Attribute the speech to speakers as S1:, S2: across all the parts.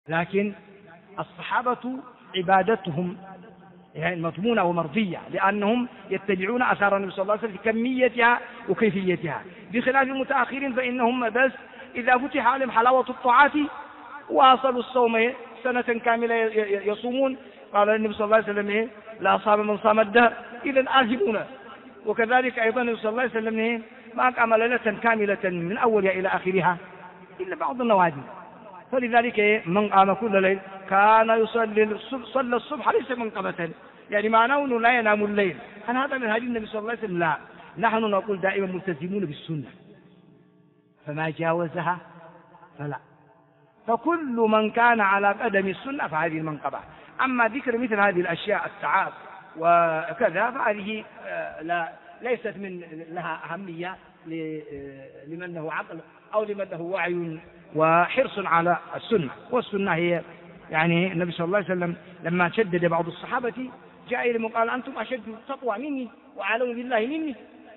S1: لكن الصحابة عبادتهم يعني مضمونة ومرضية، لأنهم يتبعون آثار النبي صلى الله عليه وسلم في كميتها وكيفيتها، بخلاف المتأخرين فإنهم بس إذا فتح عليهم حلاوة الطاعات واصلوا الصوم سنة كاملة يصومون. قال النبي صلى الله عليه وسلم لا صام من صام الدهر، إذا آثمون. وكذلك أيضا النبي صلى الله عليه وسلم ما قام ليلة كاملة من أولها إلى آخرها إلا بعض النوادي. فلذلك من قام كل ليل كان صلى الصبح ليس منقبة، يعني معناه أنه لا ينام الليل. هل هذا من هدي النبي صلى الله عليه وسلم؟ لا، نحن نقول دائما ملتزمون بالسنة، فما جاوزها فلا. فكل من كان على قدم السنة فهذه المنقبة. أما ذكر مثل هذه الأشياء الساعات وكذا فهذه ليست لها أهمية لمن له عقل أو لمن له وعي وحرص على السنة. والسنة هي يعني النبي صلى الله عليه وسلم لما شدد بعض الصحابة جاء إليهم وقال أنتم أشد تقوى مني وأعلم بالله مني،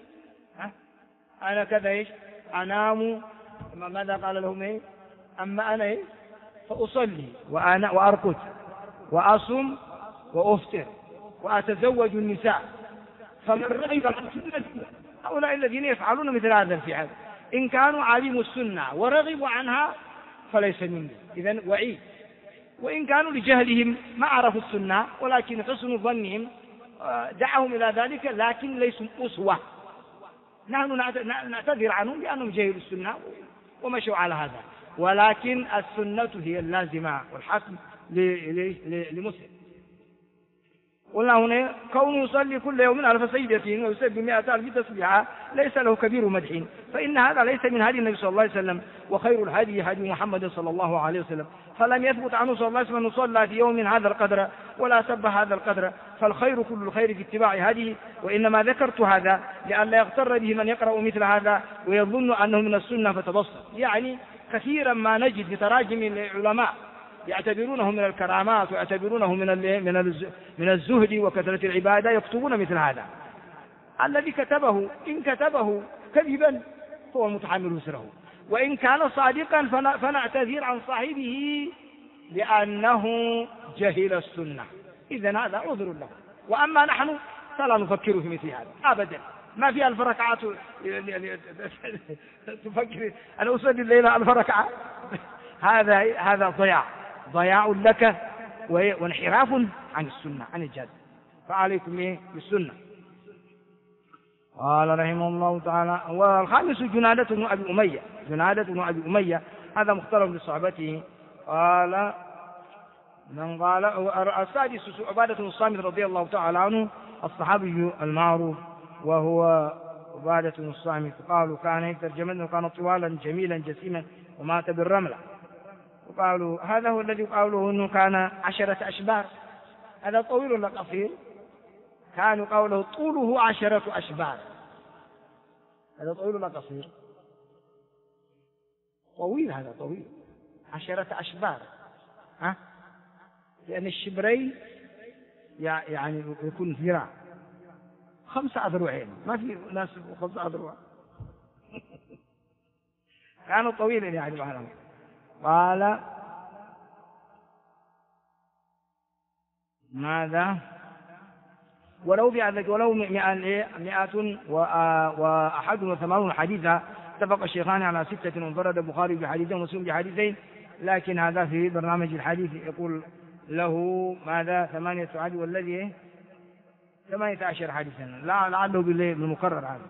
S1: أنا كذا أنام. ماذا قال لهم؟ أما أنا فأصلي وأرقد وأصوم وأفطر وأتزوج النساء، فمن رغب عن سنتي هؤلاء الذين يفعلون مثل هذا الفعل إن كانوا علموا السنة ورغبوا عنها فليس مني، إذن وعيد. وإن كانوا لجهلهم ما عرفوا السنة ولكن حسن ظنهم دعهم إلى ذلك، لكن ليسوا أسوة. نحن نعتذر عنهم لأنهم جهلوا السنة ومشوا على هذا، ولكن السنة هي اللازمة والحكم لمسلم. قلنا هنا كونه يصلي كل يوم 1000 سجدة ويسبح 100,000 تسبيحة ليس له كبير مدح، فإن هذا ليس من هدي النبي صلى الله عليه وسلم، وخير الهدي هدي محمد صلى الله عليه وسلم. فلم يثبت عنه صلى الله عليه وسلم أنه صلى في يوم هذا القدر ولا سبح هذا القدر، فالخير كل الخير في اتباع هديه. وإنما ذكرت هذا لئلا يغتر به من يقرأ مثل هذا ويظن أنه من السنة فتبصر. يعني كثيرا ما نجد في تراجم العلماء يعتبرونه من الكرامات ويعتبرونه من الزهد وكثرة العبادة، يكتبون مثل هذا. الذي كتبه إن كتبه كذبا فهو متحمل وزره، وإن كان صادقا فنعتذر عن صاحبه لأنه جهل السنة، إذن هذا عذر له. وأما نحن فلا نفكر في مثل هذا أبدا، ما في 1000 ركعات تفكر أنا أصلي الليلة 1000 ركعة هذا ضياع لك وانحراف عن السنة عن الجادة. فعليكم بالسنة. قال رحمه الله تعالى. والخامس جنادة بن أبي أمية هذا مختلف بصحبته. قال من قال. السادس عبادة بن الصامت رضي الله تعالى عنه الصحابي المعروف وهو عبادة بن الصامت. قالوا كان يترجمن وكان طوالا جميلا جسيما ومات بالرملة. وقالوا هذا هو الذي قالوا انه كان 10 أشبار. هذا طويل ولا قصير؟ كانوا قوله طوله 10 أشبار. هذا طويل ولا قصير؟ طويل، هذا طويل 10 أشبار. لأن الشبرين يعني يكون ذراع 5 أذرعين، ما في ناس 5 أذرع. كانوا طويلا يعني معلوم. قال ماذا؟ ولو 181 حديثا اتفق الشيخان على 6 وانفرد البخاري بحديثين ومسلم بحديثين، لكن هذا في برنامج الحديث يقول له ماذا 8 عدد والذي 18 حديثا، لا لعله بالمكرر هذا.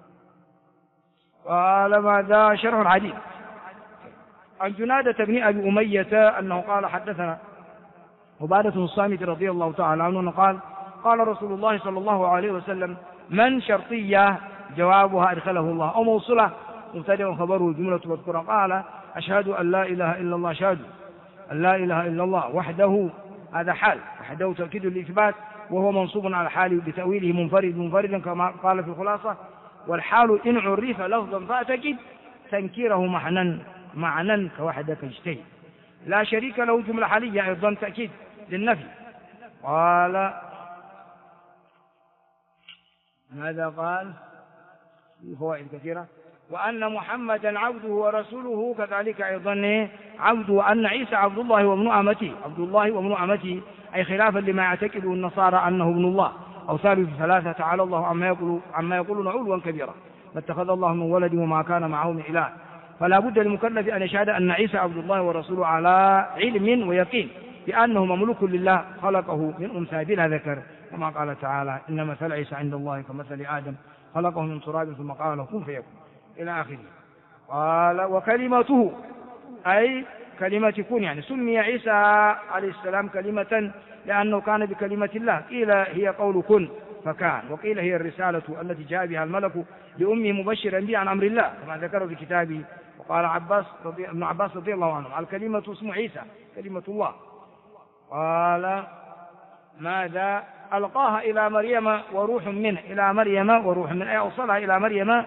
S1: قال ماذا؟ شرح الحديث. عن جنادة بن أبي أمية أنه قال حدثنا عبادة بن الصامت رضي الله تعالى عنه قال قال رسول الله صلى الله عليه وسلم من شرطية جوابها أدخله الله، أو موصلة مبتدأ خبره جملة مذكورة. قال أشهد أن لا إله إلا الله، أشهد أن لا إله إلا الله وحده، هذا حال، وحده تأكيد الإثبات وهو منصوب على الحال بتأويله منفردا كما قال في الخلاصة. والحال إن عرف لفظا فأتكد تنكيره معنى كوحدك اجتهد. لا شريك له جملة حالية أيضا تأكيد للنفي. قال ماذا قال؟ في فوائد كثيرة. وأن محمدا عبده ورسوله كذلك أيضا عبده، وأن عيسى عبد الله وابن أمته، عبد الله وابن أمته، أي خلافا لما يعتقده النصارى أنه ابن الله أو ثالث ثلاثة، تعالى الله عما يقولون علوا كبيرا. ما اتخذ الله من ولد وما كان معه من إله. فلا بد للمكلف أن يشهد أن عيسى عبد الله ورسوله على علم ويقين بأنه مملوك لله خلقه من أنثى بلا ذكر، كما قال تعالى: إن مثل عيسى عند الله كمثل آدم خلقه من تراب ثم قال له كن فيكون، إلى آخره. قال: وكلمته، أي كلمة كن، يعني سمي عيسى عليه السلام كلمة لأنه كان بكلمة الله. قيل هي قول كن فكان، وقيل هي الرسالة التي جاء بها الملك لأمه مبشرا بها عن أمر الله كما ذكر في كتابه. وقال ابن عباس رضي الله عنه: الكلمة اسم عيسى كلمة الله. قال: ماذا ألقاها إلى مريم وروح منه، إلى مريم وروح منه، أي أوصلها إلى مريم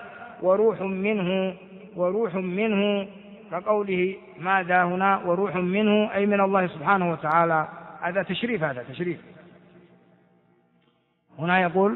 S1: وروح منه كقوله ماذا هنا وروح منه، أي من الله سبحانه وتعالى. هذا تشريف، هذا تشريف. هنا يقول: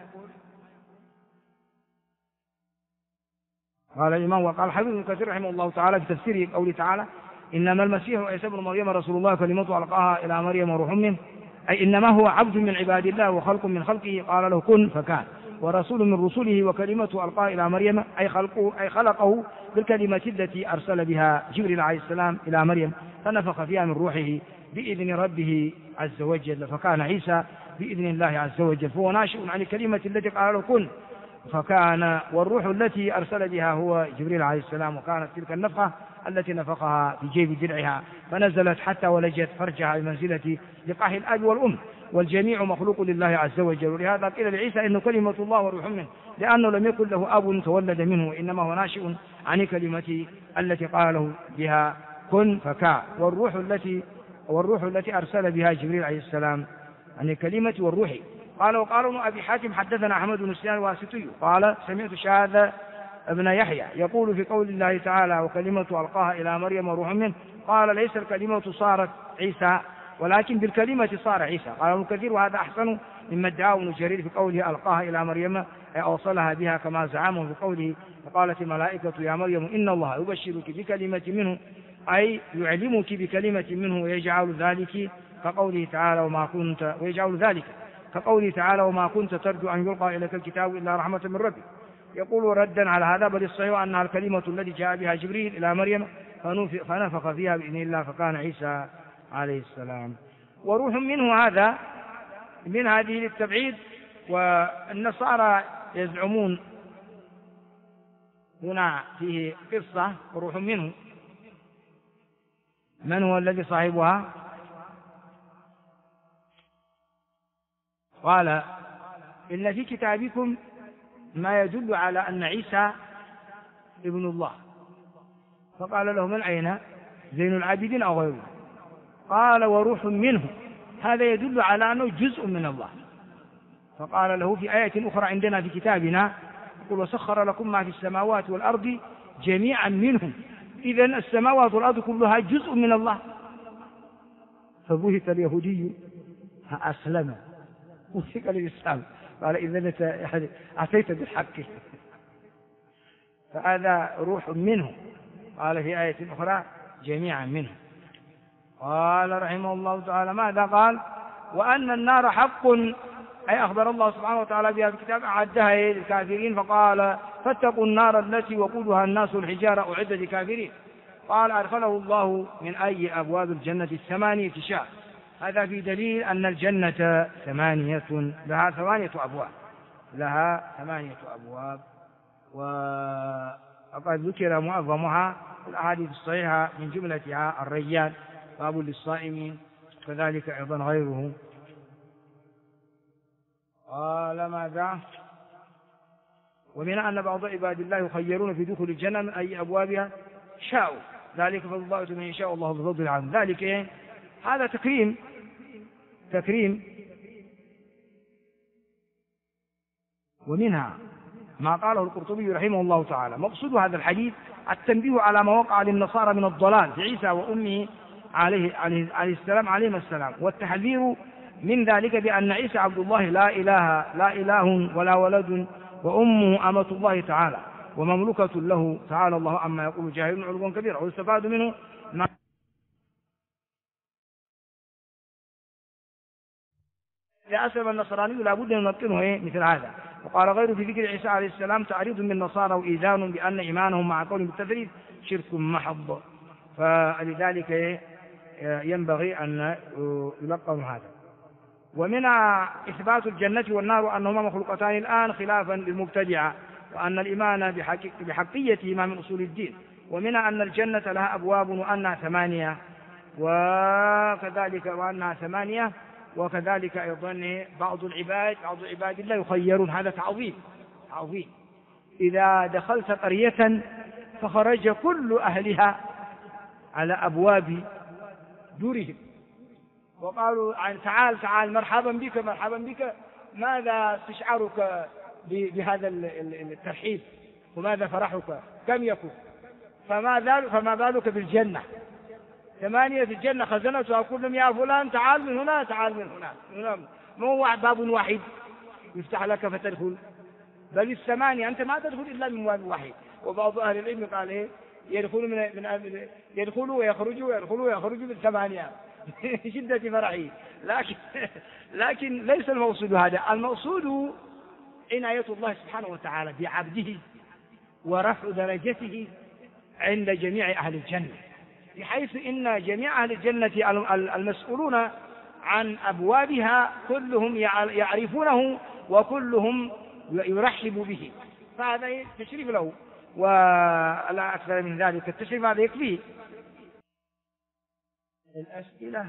S1: قال الإمام وقال حفظ ابن كثير رحمه الله تعالى في تفسيره قوله تعالى: إنما المسيح عيسى ابن مريم رسول الله كلمته ألقاها إلى مريم وروح منه، أي إنما هو عبد من عباد الله وخلق من خلقه قال له كن فكان، ورسول من رسله وكلمته ألقاها إلى مريم، أي خلقه بالكلمة التي أرسل بها جبريل عليه السلام إلى مريم فنفخ فيها من روحه بإذن ربه عز وجل، فكان عيسى بإذن الله عز وجل، فهو ناشئ عن الكلمة التي قال له كن فكان، والروح التي أرسل بها هو جبريل عليه السلام، وكانت تلك النفخة التي نفخها في جيب درعها فنزلت حتى ولجت فرجها بمنزلة لقاح الأب والأم، والجميع مخلوق لله عز وجل. ولهذا قيل لعيسى إنه كلمة الله وروح منه، لأنه لم يكن له أب تولد منه، وإنما هو ناشئ عن كلمة التي قال له بها كن فكان، والروح التي أرسل بها جبريل عليه السلام عن الكلمة والروح. قال: وقال ابن أبي حاتم حدثنا أحمد بن سفيان الواسطي قال: سمعت شاذ ابن يحيى يقول في قول الله تعالى: وكلمة ألقاها إلى مريم وروح منه، قال: ليس الكلمة صارت عيسى ولكن بالكلمة صار عيسى. قال ابن كثير: وهذا أحسن مما ادعاه ابن جرير في قوله ألقاها إلى مريم، أي أوصلها بها كما زعمه في قوله: فقالت الملائكة يا مريم إن الله يبشرك بكلمة منه، أي يعلمك بكلمة منه ويجعل ذلك كقوله تعالى: وما كنت ترجو أن يلقى إليك الكتاب إلا رحمة من ربك. يقول ردا على هذا: بل الصحيح أنها الكلمة التي جاء بها جبريل إلى مريم فنفخ فيها بإذن الله فكان عيسى عليه السلام. وروح منه هذا من هذه للتبعيد. والنصارى يزعمون هنا فيه قصة وروح منه، من هو الذي صاحبها؟ قال: إن في كتابكم ما يدل على أن عيسى ابن الله. فقال له: من أين؟ زين العابدين أو غيره؟ قال: وروح منه، هذا يدل على أنه جزء من الله. فقال له في آية أخرى عندنا في كتابنا: يقول: وسخر لكم ما في السماوات والأرض جميعا منهم، إذن السماوات والأرض كلها جزء من الله. فبهت اليهودي أسلم وثق الإسلام، قال: إذن أتيت بالحق. فهذا روح منه. قال في آية أخرى: جميعا منه. قال رحمه الله تعالى: ماذا قال؟ وأن النار حق، أي أخبر الله سبحانه وتعالى بها في الكتاب، أعدها للكافرين، فقال: فاتقوا النار التي وقودها الناس والحجارة أعدت للكافرين. قال: أدخله الله من أي أبواب الجنة 8 شاء. هذا في دليل أن الجنة لها 8 أبواب، وقد ذكر معظمها في الأحاديث الصحيحة، من جملتها الريان باب للصائمين، كذلك أيضا غيره. قال: ماذا؟ ومن أن بعض عباد الله يخيرون في دخول الجنة من أي أبوابها شاءوا، ذلك فضل الله من يشاء الله بفضل عنه. ذلك هذا تكريم. ومنها ما قاله القرطبي رحمه الله تعالى: مقصود هذا الحديث التنبيه على ما وقع للنصارى من الضلال في عيسى وأمه عليه السلام، والتحذير من ذلك بأن عيسى عبد الله لا إله ولا ولد، وأمه أمة الله تعالى، ومملوكة له تعالى الله عما يقول جاهل علوا كبيرا. ويستفاد منه ما إذا أسلم النصراني لا بد أن نمكنه مثل هذا. وقال غيره في ذكر عيسى عليه السلام تعريض من النصارى وإيذان بأن إيمانهم مع قول بالتثليث شرك محض، فلذلك ينبغي أن يلقن هذا. ومن إثبات الجنة والنار أنهما مخلوقتان الآن خلافا للمبتدعة، وأن الإيمان بحقيتهما من أصول الدين. ومن أن الجنة لها أبواب وأنها ثمانية، وكذلك أيضا بعض عباد الله يخيرون. هذا تعظيم. إذا دخلت قرية فخرج كل أهلها على أبواب دورهم وقالوا تعال مرحبا بك، ماذا استشعارك بهذا الترحيب وماذا فرحك؟ كم يكون؟ فما بالك بالجنة؟ 8 في الجنة خزنتها كلهم يا فلان تعال من هنا، ما هو باب واحد يفتح لك فتدخل، بل 8 أنت ما تدخل إلا من باب واحد. وبعض أهل العلم قال يدخلوا ويخرجوا بالثمانية شدة فرحه. لكن ليس المقصود هذا. المقصود عناية الله سبحانه وتعالى بعبده ورفع درجته عند جميع أهل الجنة، بحيث إن جميع أهل الجنة المسؤولون عن أبوابها كلهم يعرفونه وكلهم يرحب به، فهذا تشريف له. ولا أكثر من ذلك، التشريف هذا يكفيه. الأسئلة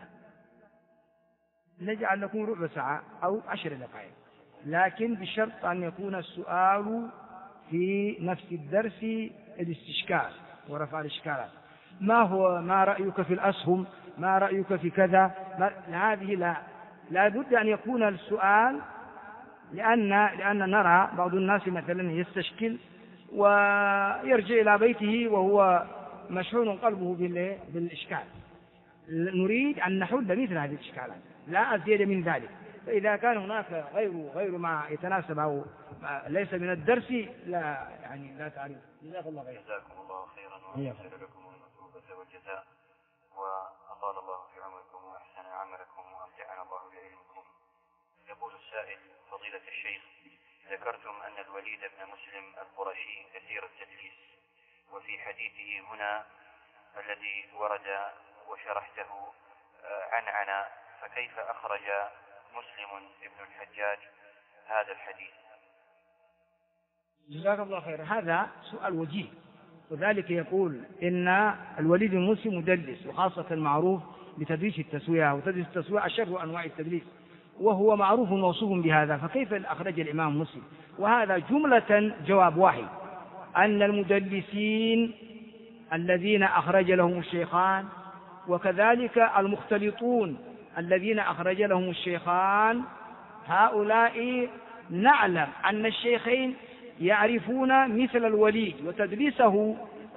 S1: نجعل لكم ربع ساعة أو 10 دقائق، لكن بشرط أن يكون السؤال في نفس الدرس الاستشكال ورفع الإشكالات. ما رأيك في الأسهم؟ ما رأيك في كذا؟ هذه لا بد أن يكون السؤال، لأن نرى بعض الناس مثلا يستشكل ويرجع إلى بيته وهو مشحون قلبه بالإشكال. نريد أن نحل مثل هذه الإشكالات لا أزيد من ذلك. فإذا كان هناك غير ما يتناسب أو ليس من الدرس لا تعرف. جزاكم الله خيرا.
S2: جزاكم الله خيرا ويغفر لكم المثوبة والجزاء، وأطال الله في عمركم وأحسن عملكم وأمتعنا الله بعلمكم. يقول السائل: فضيلة الشيخ، ذكرتم أن الوليد بن مسلم القرشي كثير التدليس، وفي حديثه هنا الذي ورد وشرحته عنعنا، فكيف أخرج مسلم ابن الحجاج هذا الحديث؟
S1: جزاك الله خير. هذا سؤال وجيه، وذلك يقول إن الوليد بن مسلم مدلس، وخاصة معروف بتدليس التسوية، وتدليس التسوية أشر أنواع التدليس، وهو معروف موصوف بهذا، فكيف أخرج الإمام مسلم؟ وهذا جملة جواب واحد، أن المدلسين الذين أخرج لهم الشيخان، وكذلك المختلطون الذين أخرج لهم الشيخان، هؤلاء نعلم أن الشيخين يعرفون مثل الوليد وتدليسه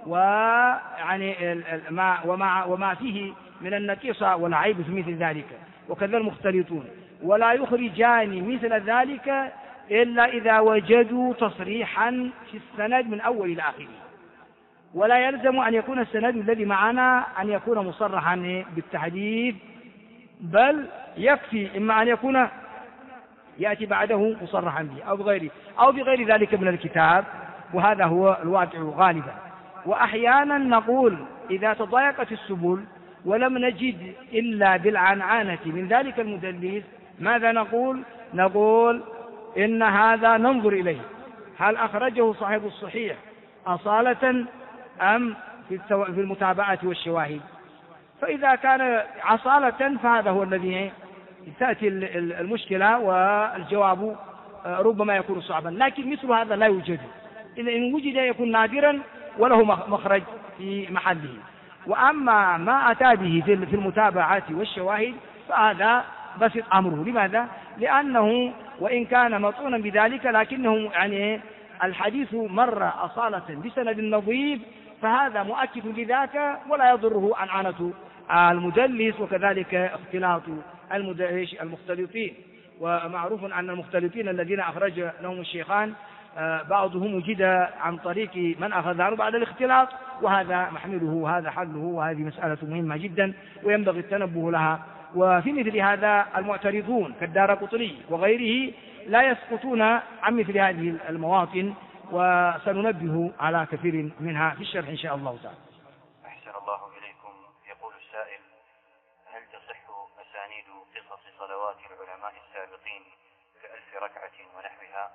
S1: وما فيه من النقيصة والعيب في مثل ذلك، وكذا المختلطون، ولا يخرجان مثل ذلك إلا إذا وجدوا تصريحا في السند من أول إلى آخره. ولا يلزم أن يكون السند الذي معنا أن يكون مصرحا بالتحديث، بل يكفي إما أن يكون يأتي بعده مصرحا به أو بغير ذلك من الكتاب، وهذا هو الواقع غالبا. وأحيانا نقول إذا تضايقت السبل ولم نجد إلا بالعنعنة من ذلك المدلس، ماذا نقول؟ نقول إن هذا ننظر إليه هل أخرجه صاحب الصحيح أصالة أم في المتابعة والشواهد. فإذا كان عصالة فهذا هو الذي تأتي المشكلة والجواب ربما يكون صعبا، لكن مثل هذا لا يوجد. إن وجد يكون نادرا وله مخرج في محله. وأما ما أتى به في المتابعات والشواهد فهذا بسيط أمره. لماذا؟ لأنه وإن كان مطعونا بذلك لكنه الحديث مر أصالة بسند نظيف، فهذا مؤكد لذاك ولا يضره عنعنة المدلس، وكذلك اختلاط المختلطين. ومعروف أن المختلطين الذين أخرج لهم الشيخان بعضهم وجد عن طريق من أخذ عنه بعد الاختلاط، وهذا محمله وهذا حله، وهذه مسألة مهمة جدا وينبغي التنبه لها. وفي مثل هذا المعترضون كالدارقطني وغيره لا يسقطون عن مثل هذه المواطن، وسننبه على كثير منها في الشرح إن شاء الله تعالى.
S2: أحسن الله إليكم. يقول السائل: هل تصح أسانيد قصص صلوات العلماء السابقين ك1000 ركعة ونحوها؟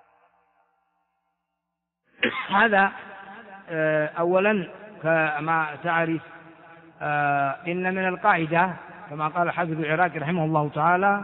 S1: هذا أولا كما تعرف إن من القاعدة كما قال حافظ العراقي رحمه الله تعالى: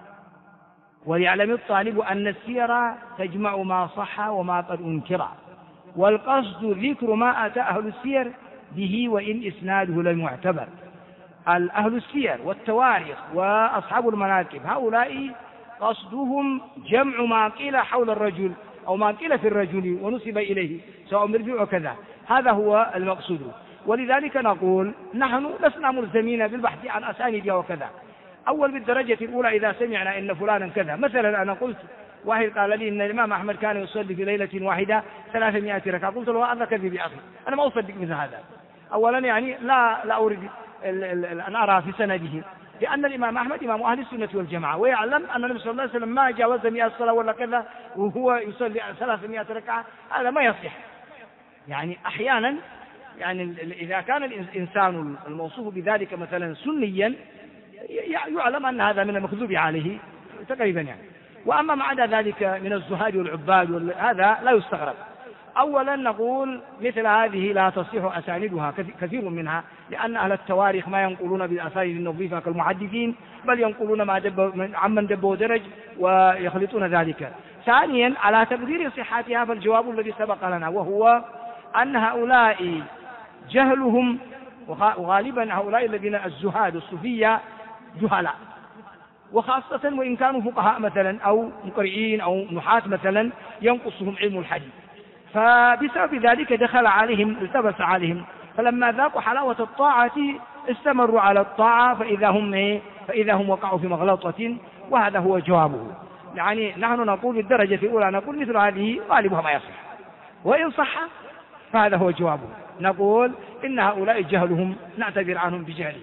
S1: وليعلم الطالب أن السير تجمع ما صح وما قد أنكر، والقصد ذكر ما أتى أهل السير به وإن إسناده لم يعتبر. أهل السير والتواريخ وأصحاب المناكب هؤلاء قصدهم جمع ما قيل حول الرجل أو ما قيل في الرجل ونسب إليه سواء مرجع وكذا، هذا هو المقصود. ولذلك نقول نحن لسنا ملزمين بالبحث عن أسانيدها وكذا. أول بالدرجة الأولى إذا سمعنا إن فلانا كذا، مثلا أنا قلت واحد قال لي إن الإمام أحمد كان يصلي في ليلة واحدة 300 ركعة، قلت له هذا كذب يا أخي، أنا ما أصدق مثل هذا. أولا يعني لا أريد أن أرى في سنده، لأن الإمام أحمد إمام أهل السنة والجماعة، ويعلم أن النبي صلى الله عليه وسلم ما جاوز 100 صلاة ولا كذا وهو يصلي 300 ركعة، هذا ما يصح. يعني أحيانا يعني إذا كان الإنسان الموصوف بذلك مثلا سنيا يعلم أن هذا من المكذوب عليه تقريبا يعني. وأما ما عدا ذلك من الزهاد والعباد هذا لا يستغرب. أولا نقول مثل هذه لا تصح أساندها كثير منها، لأن أهل التواريخ ما ينقلون بالأسانيد النظيفة كالمحدثين، بل ينقلون ما عمن دب ودرج ويخلطون ذلك. ثانيا على تقدير صحتها فالجواب الذي سبق لنا، وهو أن هؤلاء جهلهم، وغالبا هؤلاء الذين الزهاد الصوفية جهلاء، وخاصة وإن كانوا فقهاء مثلا أو مقرئين أو نحاة مثلا ينقصهم علم الحديث، فبسبب ذلك دخل عليهم التبس عليهم، فلما ذاقوا حلاوة الطاعة استمروا على الطاعة فإذا هم وقعوا في مغلطة، وهذا هو جوابه. يعني نحن نقول بالدرجة الأولى نقول مثل هذه غالبها ما يصح، وإن صح فهذا هو جوابه، نقول إن هؤلاء جهلهم نعتذر عنهم بجهلهم.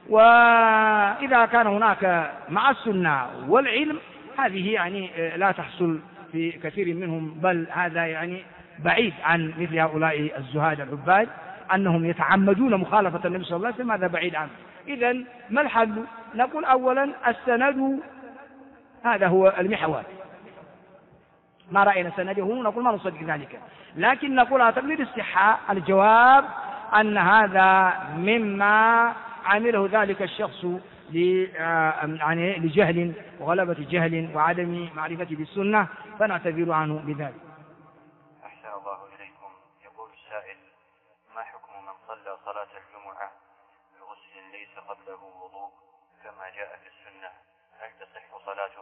S1: وإذا كان هناك مع السنة والعلم هذه يعني لا تحصل في كثير منهم، بل هذا يعني بعيد عن مثل هؤلاء الزهاد العباد أنهم يتعمدون مخالفة النبي صلى الله عليه وسلم، هذا بعيد عنه. إذن ما الحل؟ نقول أولا السند هذا هو المحور، ما رأينا سنده نقول ما نصدق ذلك، لكن نقول على تقدير الصحة الجواب أن هذا مما عمله ذلك الشخص لجهل وغلبة جهل وعدم معرفة بالسنة، فنعتذر عنه بذلك.
S2: أحسن الله إليكم. يقول السائل: ما حكم من صلى صلاة الجمعة بغسل ليس قبله وضوء كما جاء في السنة، هل تصح صلاته؟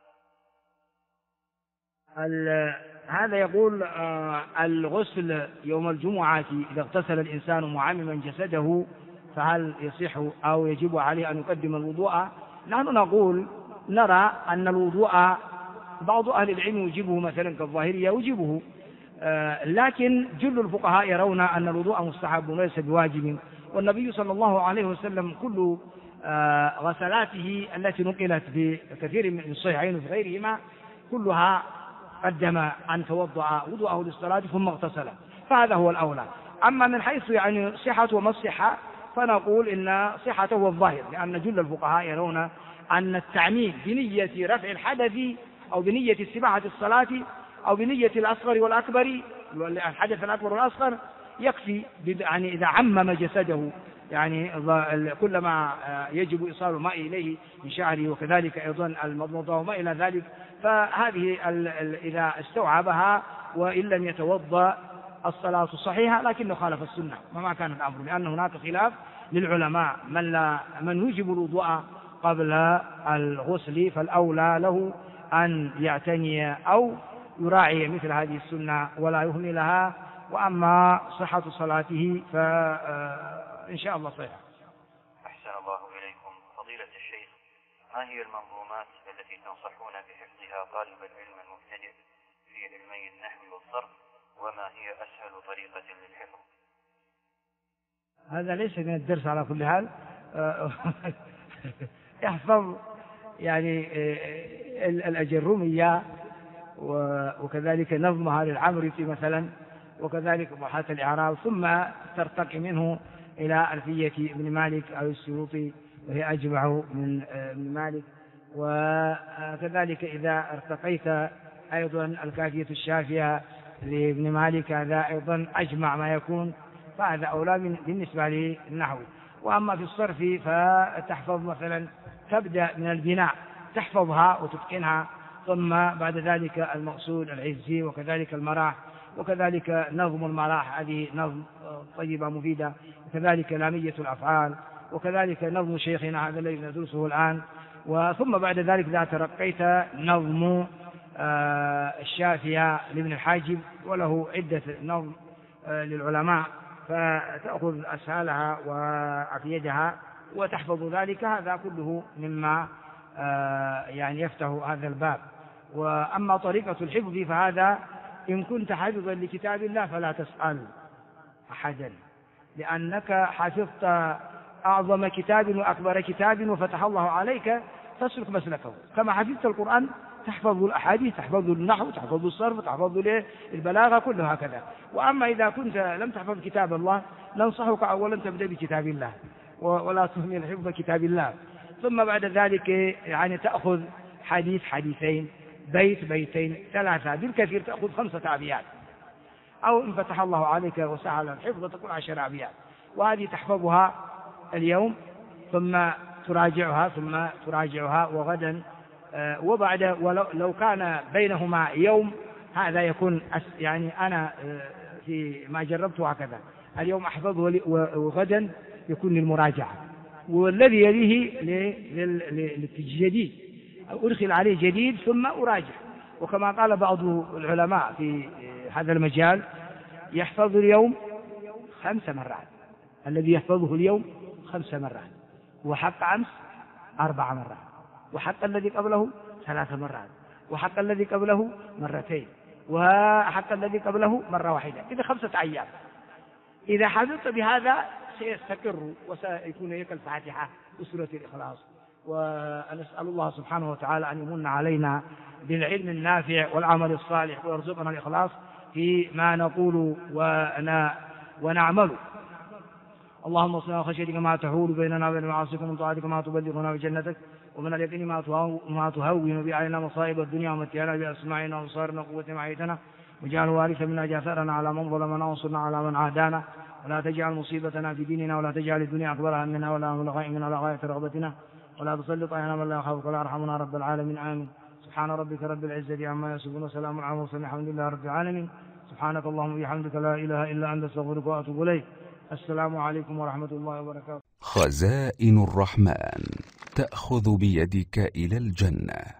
S1: هذا يقول الغسل يوم الجمعة إذا اغتسل الإنسان معمما جسده فهل يصح أو يجب عليه أن يقدم الوضوء؟ نحن نقول نرى أن الوضوء بعض أهل العلم يجيبه مثلا كالظاهرية يجيبه، لكن جل الفقهاء يرون أن الوضوء مستحب وليس بواجب، والنبي صلى الله عليه وسلم كل غسلاته التي نقلت في كثير من الصحيحين وفي غيرهما كلها قدم أن توضأ وضوءه للصلاة ثم اغتسل، فهذا هو الأولى. أما من حيث يعني صحة وما الصحة فنقول إن صحته هو الظاهر، لأن جل الفقهاء يرون أن التعميم بنية رفع الحدث أو بنية استباحة الصلاة أو بنية الأصغر والأكبر، الحدث الأكبر والأصغر يكفي، يعني إذا عمم جسده يعني كلما يجب إيصال الماء إليه من شعره، وكذلك أيضا المضمضة وما إلى ذلك، فهذه إذا استوعبها وإن لم يتوضأ الصلاة صحيحة، لكنه خالف السنة وما كان الأمر، لأن هناك خلاف للعلماء من يجب الوضوء قبل الغسل، فالأولى له أن يعتني أو يراعي مثل هذه السنة ولا يهملها، وأما صحة صلاته فإن شاء الله صحيح.
S2: أحسن الله إليكم. فضيلة الشيخ، ما هي المنظومات التي تنصحون بحفظها طالب العلم المبتدئ في علمي النحو والصرف، وما هي أسهل طريقة للحفظ؟
S1: هذا ليس من الدرس على كل حال. يحفظ يعني الأجرومية وكذلك نظمها للعمريطي مثلا، وكذلك محاة الإعراب، ثم ترتقي منه إلى ألفية ابن مالك أو السيوطي وهي أجمع من ابن مالك. وكذلك إذا ارتقيت أيضا الكافية الشافية لابن مالك، هذا أيضا أجمع ما يكون، فهذا أولى بالنسبة للنحو. وأما في الصرف فتحفظ مثلا، تبدأ من البناء تحفظها وتتقنها، ثم بعد ذلك المقصود العزي، وكذلك المراح، وكذلك نظم المراح، هذه نظم طيبة مفيدة، وكذلك لامية الأفعال، وكذلك نظم شيخنا هذا الذي ندرسه الآن. وثم بعد ذلك إذا ترقيت نظم الشافية لابن الحاجب، وله عدة نظم للعلماء، فتأخذ أسهالها وأفيدها وتحفظ ذلك. هذا كله مما يعني يفتح هذا الباب. وأما طريقة الحفظ فهذا إن كنت حافظا لكتاب الله فلا تسأل أحدا، لأنك حفظت أعظم كتاب وأكبر كتاب وفتح الله عليك، تسلك مسلكه. كما حفظت القرآن تحفظ الأحاديث، تحفظ النحو، تحفظ الصرف، تحفظ البلاغة، كله هكذا. وأما إذا كنت لم تحفظ كتاب الله ننصحك أولا تبدأ بكتاب الله ولا تهمل حفظ كتاب الله، ثم بعد ذلك يعني تأخذ حديث حديثين، بيت بيتين، ثلاثة، بالكثير تأخذ 5 أبيات، أو إن فتح الله عليك وسهل الحفظ تكون 10 أبيات، وهذه تحفظها اليوم ثم تراجعها وغدا وبعد. ولو كان بينهما يوم هذا يكون يعني أنا في ما جربته هكذا، اليوم أحفظه وغدا يكون للمراجعة، والذي يليه للتجديد، أدخل عليه جديد ثم أراجع. وكما قال بعض العلماء في هذا المجال يحفظ اليوم 5 مرات، الذي يحفظه اليوم 5 مرات، وحق أمس 4 مرات، وحق الذي قبله 3 مرات، وحق الذي قبله 2 وحق الذي قبله 1 إذا 5 أيام. إذا حفظت بهذا سيستقر وسيكون هيك الفاتحة وسورة الإخلاص. ونسأل الله سبحانه وتعالى أن يمن علينا بالعلم النافع والعمل الصالح، ويرزقنا الإخلاص فيما نقول ونعمل. اللهم اصلنا خشيتك ما تحول بيننا وبين معاصيك، ومن طاعتك ما تبلغنا بجنتك، ومن اليقين ما تهون به علينا مصائب الدنيا، ومتعنا بأسماعنا وأبصارنا وقوتنا ما أحييتنا، واجعل الوارث منا، جاثرنا على من ظلمنا، وانصرنا على من عادانا، ولا تجعل مصيبتنا في ديننا، ولا تجعل الدنيا أكبر همنا ولا مبلغ علمنا ولا غاية رغبتنا، ولا تسلط علينا من لا يخافك ولا يرحمنا رب العالمين. آمين. سبحان ربك رب العزة عما يصفون، وسلام على المرسلين، الحمد لله رب العالمين. سبحانك اللهم وبحمدك، لا إله إلا أنت، أستغفرك وأتوب إليك. السلام عليكم ورحمة الله وبركاته.
S3: خزائن الرحمن تأخذ بيدك إلى الجنة.